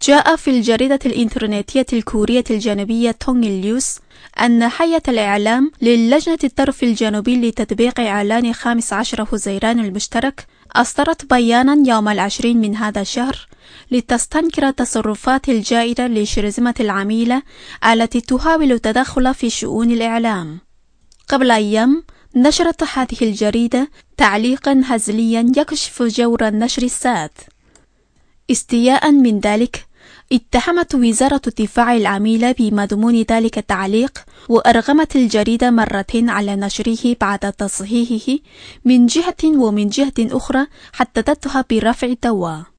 جاء في الجريدة الإنترنتية الكورية الجنوبية تونغ اليوس أن هيئة الإعلام للجنة الطرف الجنوبي لتطبيق إعلان 15 حزيران المشترك أصدرت بيانا يوم 20 من هذا الشهر لتستنكر تصرفات الجائرة لشرذمة العميلة التي تحاول التدخل في شؤون الإعلام. قبل أيام نشرت هذه الجريدة تعليقا هزليا يكشف جور النشر الساد. استياء من ذلك اتهمت وزارة الدفاع العميلة بمضمون ذلك التعليق، وأرغمت الجريدة مرتين على نشره بعد تصحيحه من جهة، ومن جهة أخرى حددتها برفع الدعوى.